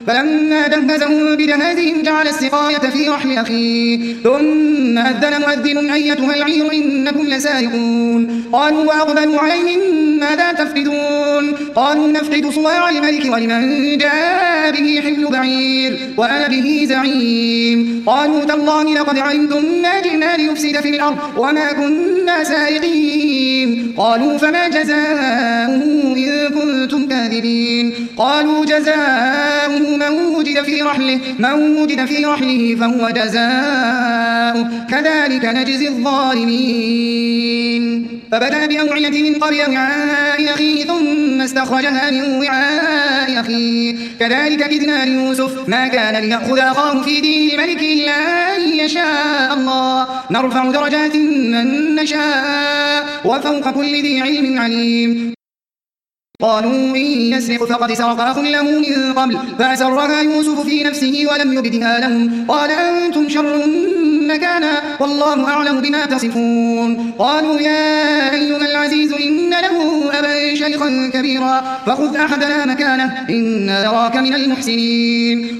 فلما جهزهم بجهازهم جعل السقاية في رحل أخيه ثم أذن مؤذن أيتها العير إنكم لسارقون قالوا وأقبلوا عليهم ماذا تفقدون قالوا نفقد صواع الملك ولمن جاء به حمل بعير وأنا به زعيم قالوا تالله لقد علمتم ما جئنا لنفسد في الأرض وما كنا سارقين قالوا فما جزاؤه إن كنتم كاذبين قالوا جزاؤه من وجد في رحله فهو جزاؤه كذلك نجزي الظالمين فبدأ بأوعيتهم قبل وعاء أخيه ثم استخرجها من وعاء أخيه كذلك كدنا ليوسف ما كان ليأخذ أخاه في دين الملك إلا أن يشاء الله نرفع درجات من نشاء وفوق كل ذي علم عليم قالوا إن يسرق فقد سرق أخ له من قبل فأسرها يوسف في نفسه ولم يبدها لهم قال أنتم شر مكانا والله أعلم بما تصفون قالوا يا أيها العزيز إن له أبا شيخا كبيرا فخذ أحدنا مكانه إنا نراك من المحسنين